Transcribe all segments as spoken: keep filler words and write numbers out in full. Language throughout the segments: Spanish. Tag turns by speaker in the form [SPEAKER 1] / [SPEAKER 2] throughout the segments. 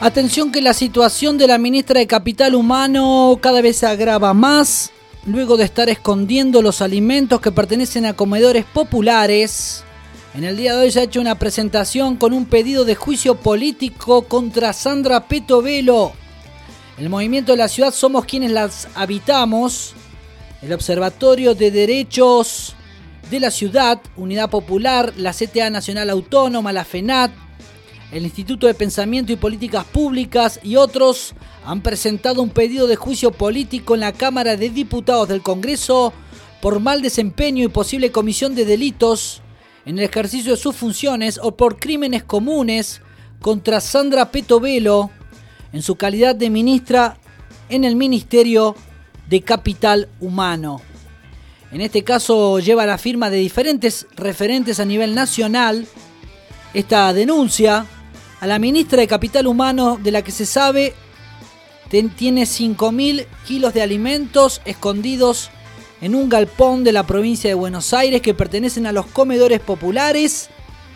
[SPEAKER 1] Atención que la situación de la ministra de Capital Humano cada vez se agrava más, luego de estar escondiendo los alimentos que pertenecen a comedores populares. En el día de hoy se ha hecho una presentación con un pedido de juicio político contra Sandra Petovelo. El movimiento de la ciudad Somos Quienes Las Habitamos, el Observatorio de Derechos de la Ciudad, Unidad Popular, la C T A Nacional Autónoma, la FENAT, el Instituto de Pensamiento y Políticas Públicas y otros han presentado un pedido de juicio político en la Cámara de Diputados del Congreso por mal desempeño y posible comisión de delitos en el ejercicio de sus funciones o por crímenes comunes contra Sandra Petovelo en su calidad de ministra en el Ministerio de Capital Humano. En este caso lleva la firma de diferentes referentes a nivel nacional esta denuncia a la ministra de Capital Humano, de la que se sabe ten, tiene cinco mil kilos de alimentos escondidos en un galpón de la provincia de Buenos Aires que pertenecen a los comedores populares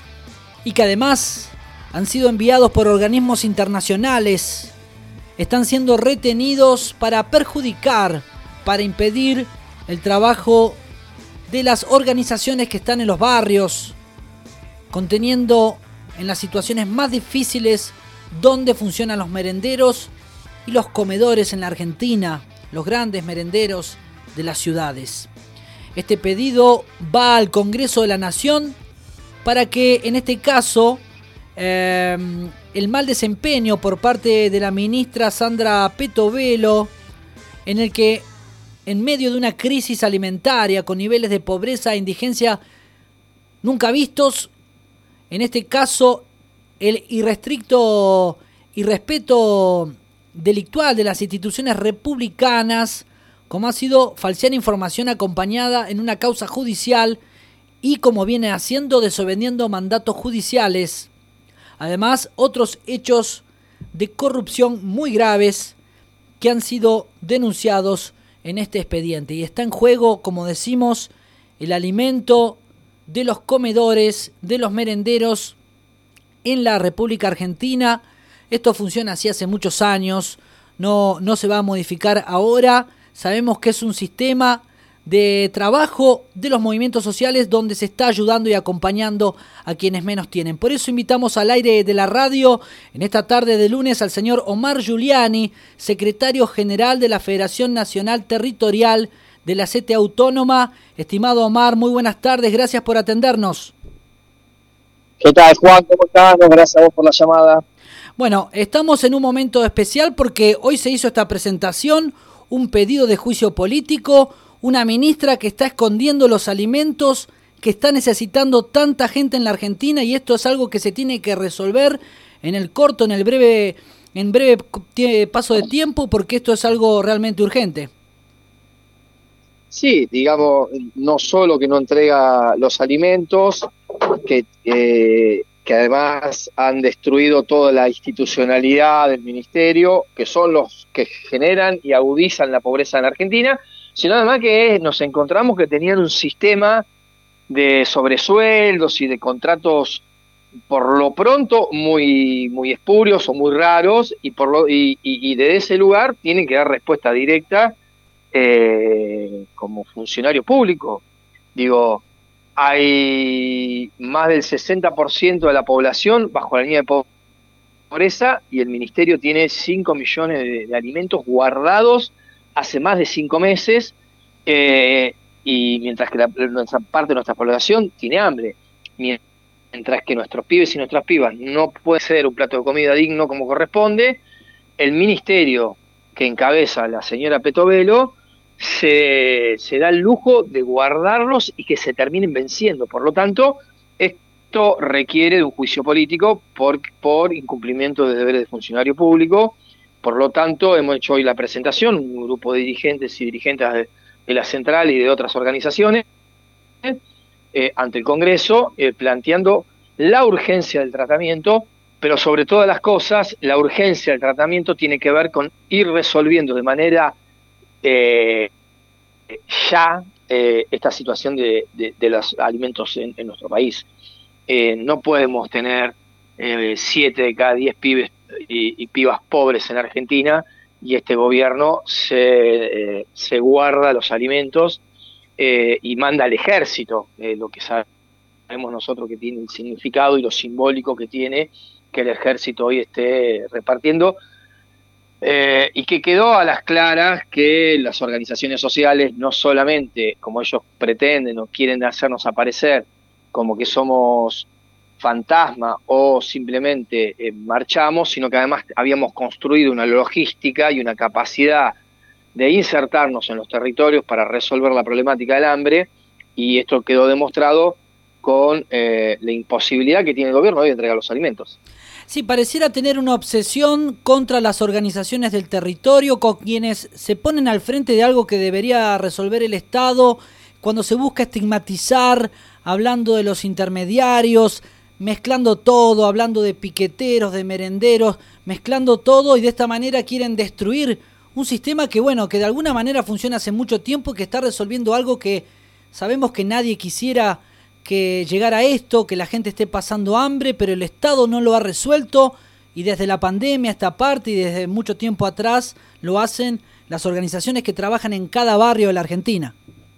[SPEAKER 1] y que además han sido enviados por organismos internacionales. Están siendo retenidos para perjudicar, para impedir el trabajo de las organizaciones que están en los barrios, conteniendo en las situaciones más difíciles donde funcionan los merenderos y los comedores en la Argentina, los grandes merenderos de las ciudades. Este pedido va al Congreso de la Nación para que en este caso eh, el mal desempeño por parte de la ministra Sandra Petovelo, en el que en medio de una crisis alimentaria con niveles de pobreza e indigencia nunca vistos, en este caso, el irrestricto irrespeto delictual de las instituciones republicanas, como ha sido falsear información acompañada en una causa judicial y como viene haciendo desobediendo mandatos judiciales. Además, otros hechos de corrupción muy graves que han sido denunciados en este expediente. Y está en juego, como decimos, el alimento de los comedores, de los merenderos en la República Argentina. Esto funciona así hace muchos años, no, no se va a modificar ahora. Sabemos que es un sistema de trabajo de los movimientos sociales donde se está ayudando y acompañando a quienes menos tienen. Por eso invitamos al aire de la radio en esta tarde de lunes al señor Omar Giuliani, secretario general de la Federación Nacional Territorial de la C T A Autónoma. Estimado Omar, muy buenas tardes, gracias por atendernos.
[SPEAKER 2] ¿Qué tal, Juan? ¿Cómo estás? No, gracias a vos por la llamada.
[SPEAKER 1] Bueno, estamos en un momento especial porque hoy se hizo esta presentación, un pedido de juicio político, una ministra que está escondiendo los alimentos que está necesitando tanta gente en la Argentina, y esto es algo que se tiene que resolver en el corto, en el breve, en breve paso de tiempo, porque esto es algo realmente urgente.
[SPEAKER 2] Sí, digamos, no solo que no entrega los alimentos, que, eh, que además han destruido toda la institucionalidad del ministerio, que son los que generan y agudizan la pobreza en la Argentina, sino además que nos encontramos que tenían un sistema de sobresueldos y de contratos por lo pronto muy muy espurios o muy raros, y por lo y, y, y de ese lugar tienen que dar respuesta directa eh, como funcionario público. Digo, hay más del sesenta por ciento de la población bajo la línea de pobreza y el ministerio tiene cinco millones de, de alimentos guardados hace más de cinco meses, eh, y mientras que la, nuestra parte de nuestra población tiene hambre, mientras que nuestros pibes y nuestras pibas no pueden ser un plato de comida digno como corresponde, el ministerio que encabeza la señora Petovelo se, se da el lujo de guardarlos y que se terminen venciendo. Por lo tanto, esto requiere de un juicio político por, por incumplimiento de deberes de funcionario público. Por lo tanto, hemos hecho hoy la presentación, un grupo de dirigentes y dirigentes de, de la Central y de otras organizaciones, eh, ante el Congreso, eh, planteando la urgencia del tratamiento, pero sobre todas las cosas, la urgencia del tratamiento tiene que ver con ir resolviendo de manera eh, ya eh, esta situación de, de, de los alimentos en, en nuestro país. Eh, no podemos tener eh, siete de cada diez pibes y, y pibas pobres en Argentina, y este gobierno se, eh, se guarda los alimentos eh, y manda al ejército, eh, lo que sabemos nosotros que tiene el significado y lo simbólico que tiene que el ejército hoy esté repartiendo, eh, y que quedó a las claras que las organizaciones sociales no solamente, como ellos pretenden o quieren hacernos aparecer, como que somos fantasma o simplemente eh, marchamos, sino que además habíamos construido una logística y una capacidad de insertarnos en los territorios para resolver la problemática del hambre, y esto quedó demostrado con eh, la imposibilidad que tiene el gobierno hoy de entregar los alimentos.
[SPEAKER 1] Sí, pareciera tener una obsesión contra las organizaciones del territorio, con quienes se ponen al frente de algo que debería resolver el Estado, cuando se busca estigmatizar, hablando de los intermediarios, mezclando todo, hablando de piqueteros, de merenderos, mezclando todo, y de esta manera quieren destruir un sistema que, bueno, que de alguna manera funciona hace mucho tiempo y que está resolviendo algo que sabemos que nadie quisiera que llegara a esto, que la gente esté pasando hambre, pero el Estado no lo ha resuelto, y desde la pandemia esta parte y desde mucho tiempo atrás lo hacen las organizaciones que trabajan en cada barrio de la Argentina.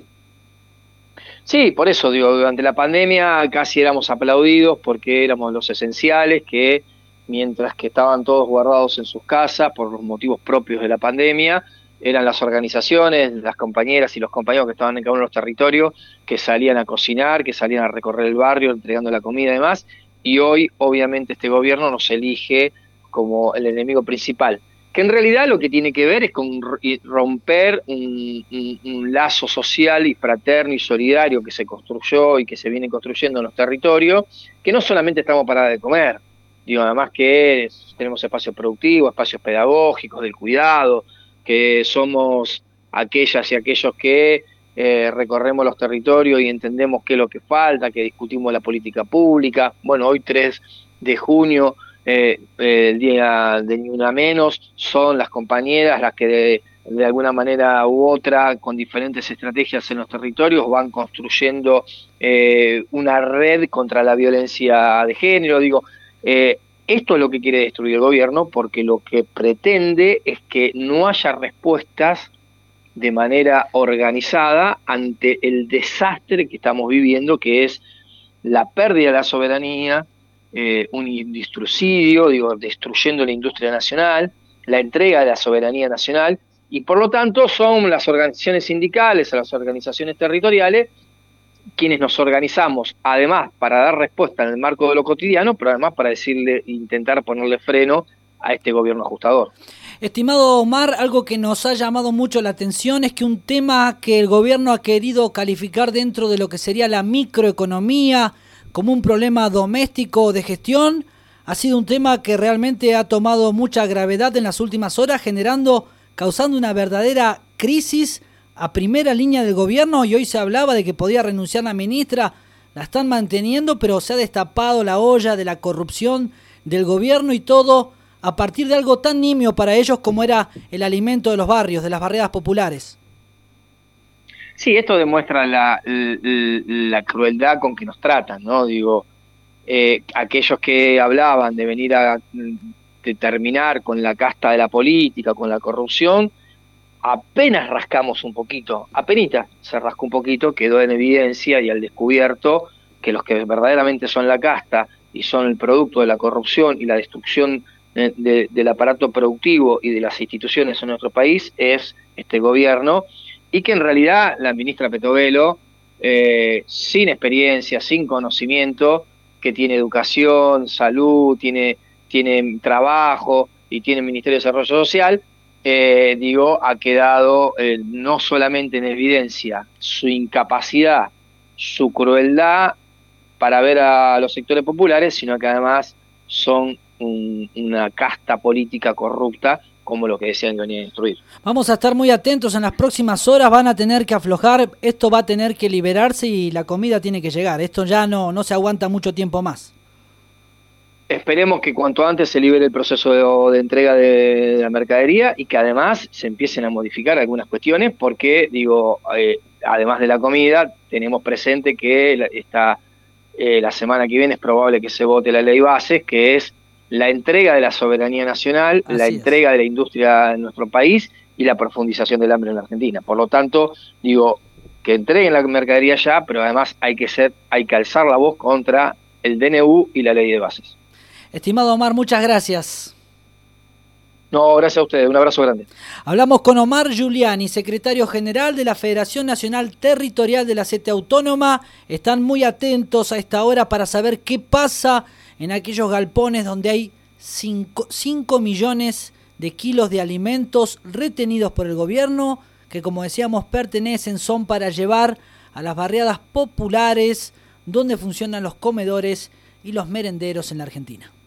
[SPEAKER 2] Sí, por eso digo, durante la pandemia casi éramos aplaudidos porque éramos los esenciales que, mientras que estaban todos guardados en sus casas por los motivos propios de la pandemia, eran las organizaciones, las compañeras y los compañeros que estaban en cada uno de los territorios, que salían a cocinar, que salían a recorrer el barrio entregando la comida y demás, y hoy obviamente este gobierno nos elige como el enemigo principal, que en realidad lo que tiene que ver es con romper un, un, un lazo social y fraterno y solidario que se construyó y que se viene construyendo en los territorios, que no solamente estamos para dar de comer, digo, además que tenemos espacios productivos, espacios pedagógicos, del cuidado, que somos aquellas y aquellos que eh, recorremos los territorios y entendemos qué es lo que falta, que discutimos la política pública. Bueno, hoy tres de junio, eh, eh, el día de Ni Una Menos, son las compañeras las que de, de alguna manera u otra, con diferentes estrategias en los territorios, van construyendo eh, una red contra la violencia de género. Digo, eh, esto es lo que quiere destruir el gobierno, porque lo que pretende es que no haya respuestas de manera organizada ante el desastre que estamos viviendo, que es la pérdida de la soberanía, eh, un industricidio, digo, destruyendo la industria nacional, la entrega de la soberanía nacional, y por lo tanto son las organizaciones sindicales, las organizaciones territoriales, quienes nos organizamos, además para dar respuesta en el marco de lo cotidiano, pero además para decirle, intentar ponerle freno a este gobierno ajustador.
[SPEAKER 1] Estimado Omar, algo que nos ha llamado mucho la atención es que un tema que el gobierno ha querido calificar dentro de lo que sería la microeconomía como un problema doméstico de gestión, ha sido un tema que realmente ha tomado mucha gravedad en las últimas horas, generando, causando una verdadera crisis a primera línea del gobierno, y hoy se hablaba de que podía renunciar la ministra. La están manteniendo, pero se ha destapado la olla de la corrupción del gobierno, y todo a partir de algo tan nimio para ellos como era el alimento de los barrios, de las barriadas populares.
[SPEAKER 2] Sí, esto demuestra la, la, la crueldad con que nos tratan, ¿no? Digo, eh, aquellos que hablaban de venir a de terminar con la casta de la política, con la corrupción, apenas rascamos un poquito, apenas se rascó un poquito, quedó en evidencia y al descubierto que los que verdaderamente son la casta y son el producto de la corrupción y la destrucción de, de, del aparato productivo y de las instituciones en nuestro país es este gobierno, y que en realidad la ministra Petovelo, eh, sin experiencia, sin conocimiento, que tiene educación, salud, tiene, tiene trabajo y tiene Ministerio de Desarrollo Social, Eh, digo, ha quedado eh, no solamente en evidencia su incapacidad, su crueldad para ver a los sectores populares, sino que además son un, una casta política corrupta, como lo que decían que venían a destruir.
[SPEAKER 1] Vamos a estar muy atentos en las próximas horas, van a tener que aflojar, esto va a tener que liberarse y la comida tiene que llegar, esto ya no, no se aguanta mucho tiempo más.
[SPEAKER 2] Esperemos que cuanto antes se libere el proceso de, de entrega de, de la mercadería y que además se empiecen a modificar algunas cuestiones, porque, digo, eh, además de la comida, tenemos presente que la, esta, eh, la semana que viene es probable que se vote la ley bases, que es la entrega de la soberanía nacional,
[SPEAKER 1] Así
[SPEAKER 2] la
[SPEAKER 1] es.
[SPEAKER 2] entrega de la industria en nuestro país y la profundización del hambre en la Argentina. Por lo tanto, digo, que entreguen la mercadería ya, pero además hay que ser, hay que alzar la voz contra el D N U y la ley de bases.
[SPEAKER 1] Estimado Omar, muchas gracias.
[SPEAKER 2] No, gracias a ustedes, un abrazo grande.
[SPEAKER 1] Hablamos con Omar Giuliani, secretario general de la Federación Nacional Territorial de la C T Autónoma. Están muy atentos a esta hora para saber qué pasa en aquellos galpones donde hay cinco millones de kilos de alimentos retenidos por el gobierno, que como decíamos pertenecen, son para llevar a las barriadas populares donde funcionan los comedores y los merenderos en la Argentina.